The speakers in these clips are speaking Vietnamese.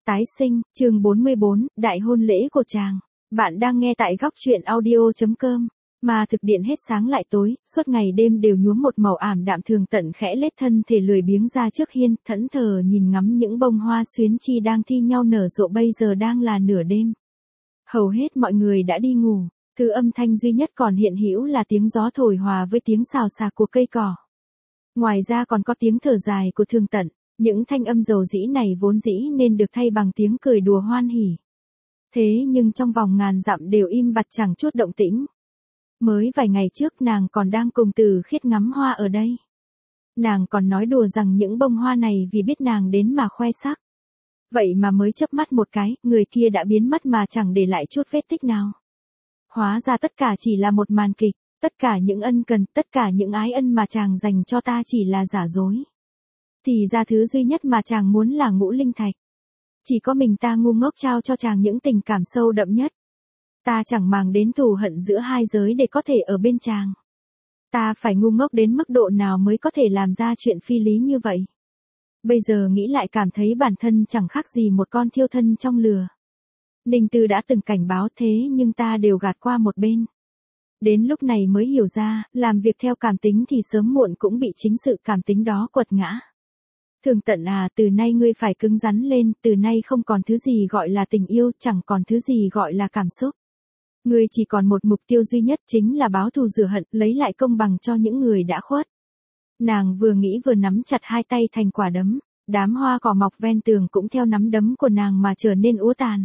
Tái sinh, chương 44, đại hôn lễ của chàng. Bạn đang nghe tại góc truyện audio.com. Mà thực điện hết sáng lại tối, suốt ngày đêm đều nhuốm một màu ảm đạm. Thường Tận khẽ lết thân thể lười biếng ra trước hiên, thẫn thờ nhìn ngắm những bông hoa xuyến chi đang thi nhau nở rộ. Bây giờ đang là nửa đêm. Hầu hết mọi người đã đi ngủ, thứ âm thanh duy nhất còn hiện hữu là tiếng gió thổi hòa với tiếng xào xạc của cây cỏ. Ngoài ra còn có tiếng thở dài của Thường Tận. Những thanh âm dầu dĩ này vốn dĩ nên được thay bằng tiếng cười đùa hoan hỉ. Thế nhưng trong vòng ngàn dặm đều im bặt chẳng chút động tĩnh. Mới vài ngày trước nàng còn đang cùng Từ Khiết ngắm hoa ở đây. Nàng còn nói đùa rằng những bông hoa này vì biết nàng đến mà khoe sắc. Vậy mà mới chớp mắt một cái, người kia đã biến mất mà chẳng để lại chút vết tích nào. Hóa ra tất cả chỉ là một màn kịch, tất cả những ân cần, tất cả những ái ân mà chàng dành cho ta chỉ là giả dối. Thì ra thứ duy nhất mà chàng muốn là ngũ linh thạch. Chỉ có mình ta ngu ngốc trao cho chàng những tình cảm sâu đậm nhất. Ta chẳng màng đến thù hận giữa hai giới để có thể ở bên chàng. Ta phải ngu ngốc đến mức độ nào mới có thể làm ra chuyện phi lý như vậy. Bây giờ nghĩ lại cảm thấy bản thân chẳng khác gì một con thiêu thân trong lửa. Ninh Tư đã từng cảnh báo thế nhưng ta đều gạt qua một bên. Đến lúc này mới hiểu ra, làm việc theo cảm tính thì sớm muộn cũng bị chính sự cảm tính đó quật ngã. Thường Tận à, từ nay ngươi phải cứng rắn lên, từ nay không còn thứ gì gọi là tình yêu, chẳng còn thứ gì gọi là cảm xúc. Ngươi chỉ còn một mục tiêu duy nhất, chính là báo thù rửa hận, lấy lại công bằng cho những người đã khuất. Nàng vừa nghĩ vừa nắm chặt hai tay thành quả đấm, đám hoa cỏ mọc ven tường cũng theo nắm đấm của nàng mà trở nên úa tàn.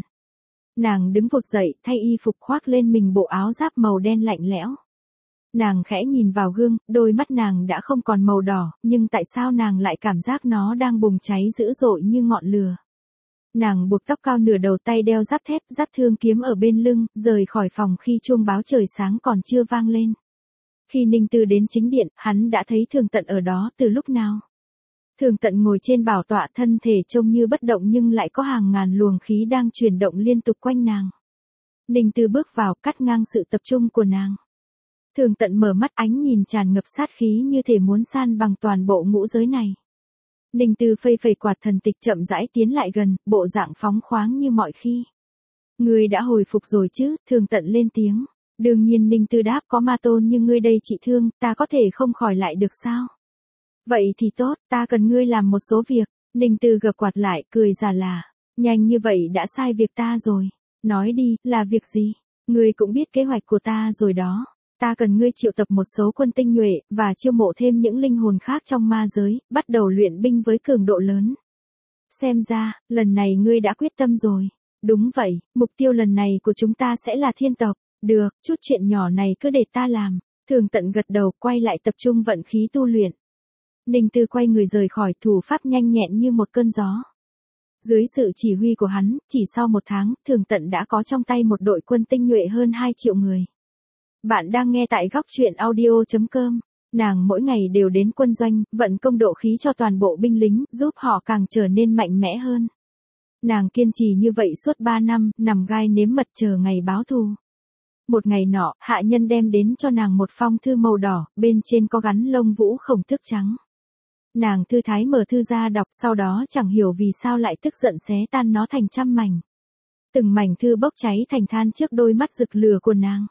Nàng đứng vụt dậy, thay y phục khoác lên mình bộ áo giáp màu đen lạnh lẽo. Nàng khẽ nhìn vào gương, đôi mắt nàng đã không còn màu đỏ, nhưng tại sao nàng lại cảm giác nó đang bùng cháy dữ dội như ngọn lửa. Nàng buộc tóc cao nửa đầu, tay đeo giáp thép, dắt thương kiếm ở bên lưng, rời khỏi phòng khi chuông báo trời sáng còn chưa vang lên. Khi Ninh Tư đến chính điện, hắn đã thấy Thường Tận ở đó từ lúc nào. Thường Tận ngồi trên bảo tọa, thân thể trông như bất động nhưng lại có hàng ngàn luồng khí đang chuyển động liên tục quanh nàng. Ninh Tư bước vào, cắt ngang sự tập trung của nàng. Thường Tận mở mắt, ánh nhìn tràn ngập sát khí như thể muốn san bằng toàn bộ ngũ giới này. Ninh Tư phây phẩy quạt thần tịch chậm rãi tiến lại gần, bộ dạng phóng khoáng như mọi khi. Ngươi đã hồi phục rồi chứ? Thường Tận lên tiếng. Đương nhiên, Ninh Tư đáp, có ma tôn như ngươi đây trị thương, ta có thể không khỏi lại được sao? Vậy thì tốt, ta cần ngươi làm một số việc. Ninh Tư gập quạt lại, cười già là. Nhanh như vậy đã sai việc ta rồi. Nói đi, là việc gì? Ngươi cũng biết kế hoạch của ta rồi đó. Ta cần ngươi triệu tập một số quân tinh nhuệ, và chiêu mộ thêm những linh hồn khác trong ma giới, bắt đầu luyện binh với cường độ lớn. Xem ra, lần này ngươi đã quyết tâm rồi. Đúng vậy, mục tiêu lần này của chúng ta sẽ là thiên tộc. Được, chút chuyện nhỏ này cứ để ta làm. Thường Tận gật đầu, quay lại tập trung vận khí tu luyện. Ninh Tư quay người rời khỏi, thủ pháp nhanh nhẹn như một cơn gió. Dưới sự chỉ huy của hắn, chỉ sau một tháng, Thường Tận đã có trong tay một đội quân tinh nhuệ hơn 2 triệu người. Bạn đang nghe tại góc truyện audio.com. Nàng mỗi ngày đều đến quân doanh, vận công độ khí cho toàn bộ binh lính, giúp họ càng trở nên mạnh mẽ hơn. Nàng kiên trì như vậy suốt 3 năm, nằm gai nếm mật chờ ngày báo thù. Một ngày nọ, hạ nhân đem đến cho nàng một phong thư màu đỏ, bên trên có gắn lông vũ khổng tước trắng. Nàng thư thái mở thư ra đọc, sau đó chẳng hiểu vì sao lại tức giận xé tan nó thành trăm mảnh. Từng mảnh thư bốc cháy thành than trước đôi mắt rực lửa của nàng.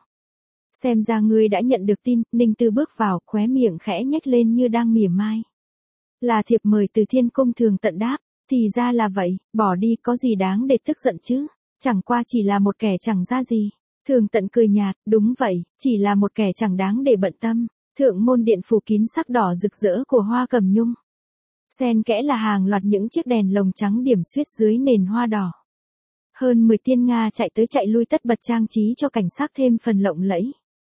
Xem ra ngươi đã nhận được tin. Ninh Tư bước vào, khóe miệng khẽ nhếch lên như đang mỉa mai. Là thiệp mời từ Thiên Cung. Thường Tận đáp. Thì ra là vậy, bỏ đi, có gì đáng để tức giận chứ? Chẳng qua chỉ là một kẻ chẳng ra gì. Thường Tận cười nhạt, đúng vậy, chỉ là một kẻ chẳng đáng để bận tâm. Thượng môn điện phủ kín sắc đỏ rực rỡ của hoa cẩm nhung. Xen kẽ là hàng loạt những chiếc đèn lồng trắng điểm xuyết dưới nền hoa đỏ. Hơn 10 tiên Nga chạy tới chạy lui tất bật trang trí cho cảnh sắc thêm phần lộng lẫy.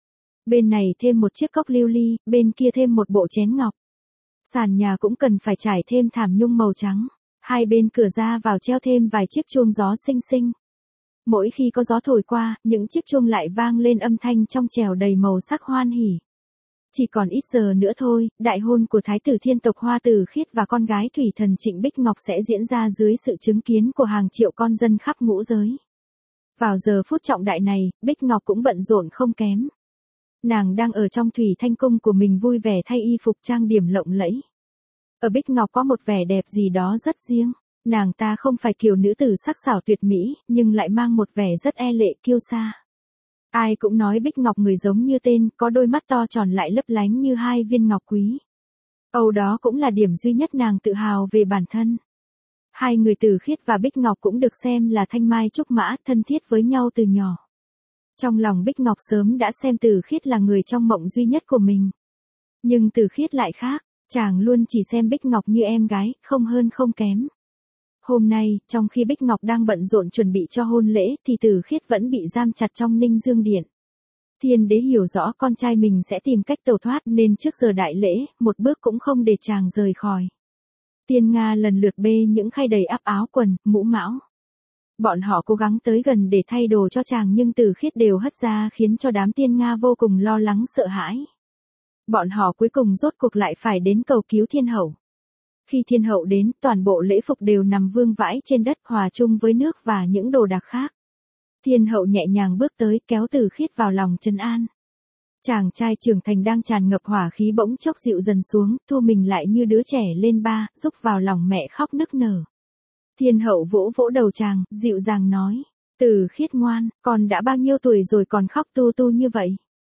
Bên này thêm một chiếc cốc lưu ly, bên kia thêm một bộ chén ngọc. Sàn nhà cũng cần phải trải thêm thảm nhung màu trắng. Hai bên cửa ra vào treo thêm vài chiếc chuông gió xinh xinh. Mỗi khi có gió thổi qua, những chiếc chuông lại vang lên âm thanh trong trẻo đầy màu sắc hoan hỉ. Chỉ còn ít giờ nữa thôi, đại hôn của Thái tử Thiên tộc Hoa Từ Khiết và con gái Thủy Thần Trịnh Bích Ngọc sẽ diễn ra dưới sự chứng kiến của hàng triệu con dân khắp ngũ giới. Vào giờ phút trọng đại này, Bích Ngọc cũng bận rộn không kém. Nàng đang ở trong Thủy Thanh Cung của mình vui vẻ thay y phục trang điểm lộng lẫy. Ở Bích Ngọc có một vẻ đẹp gì đó rất riêng. Nàng ta không phải kiểu nữ tử sắc sảo tuyệt mỹ, nhưng lại mang một vẻ rất e lệ kiêu sa. Ai cũng nói Bích Ngọc người giống như tên, có đôi mắt to tròn lại lấp lánh như hai viên ngọc quý. Âu đó cũng là điểm duy nhất nàng tự hào về bản thân. Hai người Từ Khiết và Bích Ngọc cũng được xem là thanh mai trúc mã, thân thiết với nhau từ nhỏ. Trong lòng Bích Ngọc sớm đã xem Từ Khiết là người trong mộng duy nhất của mình. Nhưng Từ Khiết lại khác, chàng luôn chỉ xem Bích Ngọc như em gái, không hơn không kém. Hôm nay, trong khi Bích Ngọc đang bận rộn chuẩn bị cho hôn lễ thì Từ Khiết vẫn bị giam chặt trong Ninh Dương Điện. Thiên đế hiểu rõ con trai mình sẽ tìm cách tẩu thoát nên trước giờ đại lễ, một bước cũng không để chàng rời khỏi. Tiên Nga lần lượt bê những khay đầy ắp áo quần, mũ mão. Bọn họ cố gắng tới gần để thay đồ cho chàng nhưng Từ Khiết đều hất ra khiến cho đám Tiên Nga vô cùng lo lắng sợ hãi. Bọn họ cuối cùng rốt cuộc lại phải đến cầu cứu Thiên Hậu. Khi Thiên Hậu đến, toàn bộ lễ phục đều nằm vương vãi trên đất hòa chung với nước và những đồ đạc khác. Thiên Hậu nhẹ nhàng bước tới kéo Từ Khiết vào lòng trấn an. Chàng trai trưởng thành đang tràn ngập hỏa khí bỗng chốc dịu dần xuống, thu mình lại như đứa trẻ lên ba, rúc vào lòng mẹ khóc nức nở. Thiên Hậu vỗ vỗ đầu chàng, dịu dàng nói, Từ Khiết ngoan, con đã bao nhiêu tuổi rồi còn khóc tu tu như vậy.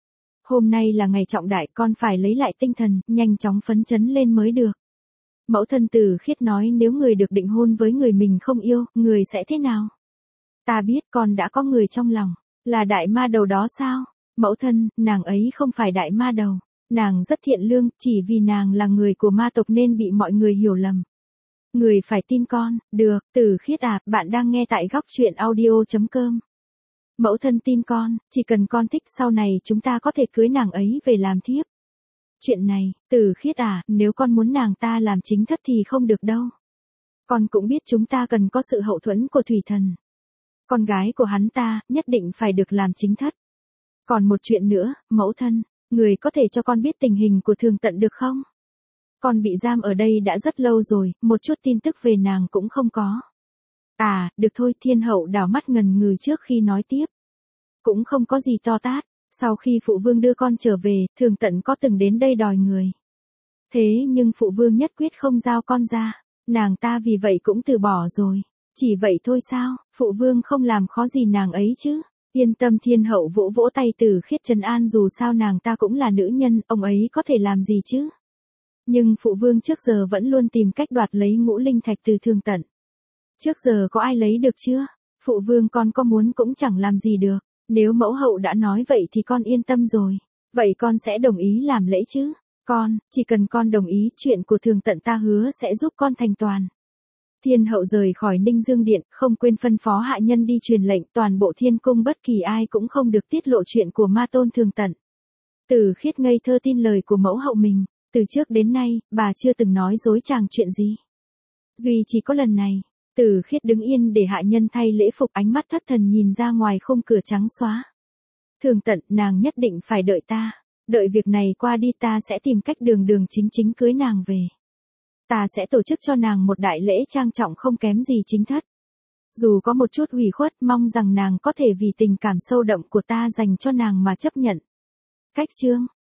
Hôm nay là ngày trọng đại, con phải lấy lại tinh thần, nhanh chóng phấn chấn lên mới được. Mẫu thân Từ Khiết nói nếu người được định hôn với người mình không yêu, người sẽ thế nào? Ta biết con đã có người trong lòng, là đại ma đầu đó sao? Mẫu thân, nàng ấy không phải đại ma đầu. Nàng rất thiện lương, chỉ vì nàng là người của ma tộc nên bị mọi người hiểu lầm. Người phải tin con, được, Từ Khiết à, bạn đang nghe tại góc truyện audio.com. Mẫu thân tin con, chỉ cần con thích sau này chúng ta có thể cưới nàng ấy về làm thiếp. Chuyện này, Từ Khiết à, nếu con muốn nàng ta làm chính thất thì không được đâu. Con cũng biết chúng ta cần có sự hậu thuẫn của thủy thần. Con gái của hắn ta, nhất định phải được làm chính thất. Còn một chuyện nữa, mẫu thân, người có thể cho con biết tình hình của Thường Tận được không? Con bị giam ở đây đã rất lâu rồi, một chút tin tức về nàng cũng không có. À, được thôi, Thiên Hậu đảo mắt ngần ngừ trước khi nói tiếp. Cũng không có gì to tát, sau khi phụ vương đưa con trở về, Thường Tận có từng đến đây đòi người. Thế nhưng phụ vương nhất quyết không giao con ra, nàng ta vì vậy cũng từ bỏ rồi. Chỉ vậy thôi sao, phụ vương không làm khó gì nàng ấy chứ. Yên tâm, Thiên Hậu vỗ vỗ tay Từ Khiết trấn an, dù sao nàng ta cũng là nữ nhân, ông ấy có thể làm gì chứ. Nhưng phụ vương trước giờ vẫn luôn tìm cách đoạt lấy ngũ linh thạch từ Thường Tận. Trước giờ có ai lấy được chưa? Phụ vương con có muốn cũng chẳng làm gì được. Nếu mẫu hậu đã nói vậy thì con yên tâm rồi. Vậy con sẽ đồng ý làm lễ chứ? Con, chỉ cần con đồng ý, chuyện của Thường Tận ta hứa sẽ giúp con thành toàn. Thiên Hậu rời khỏi Ninh Dương Điện, không quên phân phó hạ nhân đi truyền lệnh toàn bộ thiên cung bất kỳ ai cũng không được tiết lộ chuyện của ma tôn Thường Tận. Từ Khiết ngây thơ tin lời của mẫu hậu mình, từ trước đến nay, bà chưa từng nói dối chàng chuyện gì. Duy chỉ có lần này, Từ Khiết đứng yên để hạ nhân thay lễ phục, ánh mắt thất thần nhìn ra ngoài khung cửa trắng xóa. Thường Tận, nàng nhất định phải đợi ta, đợi việc này qua đi ta sẽ tìm cách đường đường chính chính cưới nàng về. Ta sẽ tổ chức cho nàng một đại lễ trang trọng không kém gì chính thất. Dù có một chút ủy khuất, mong rằng nàng có thể vì tình cảm sâu đậm của ta dành cho nàng mà chấp nhận. Cách chương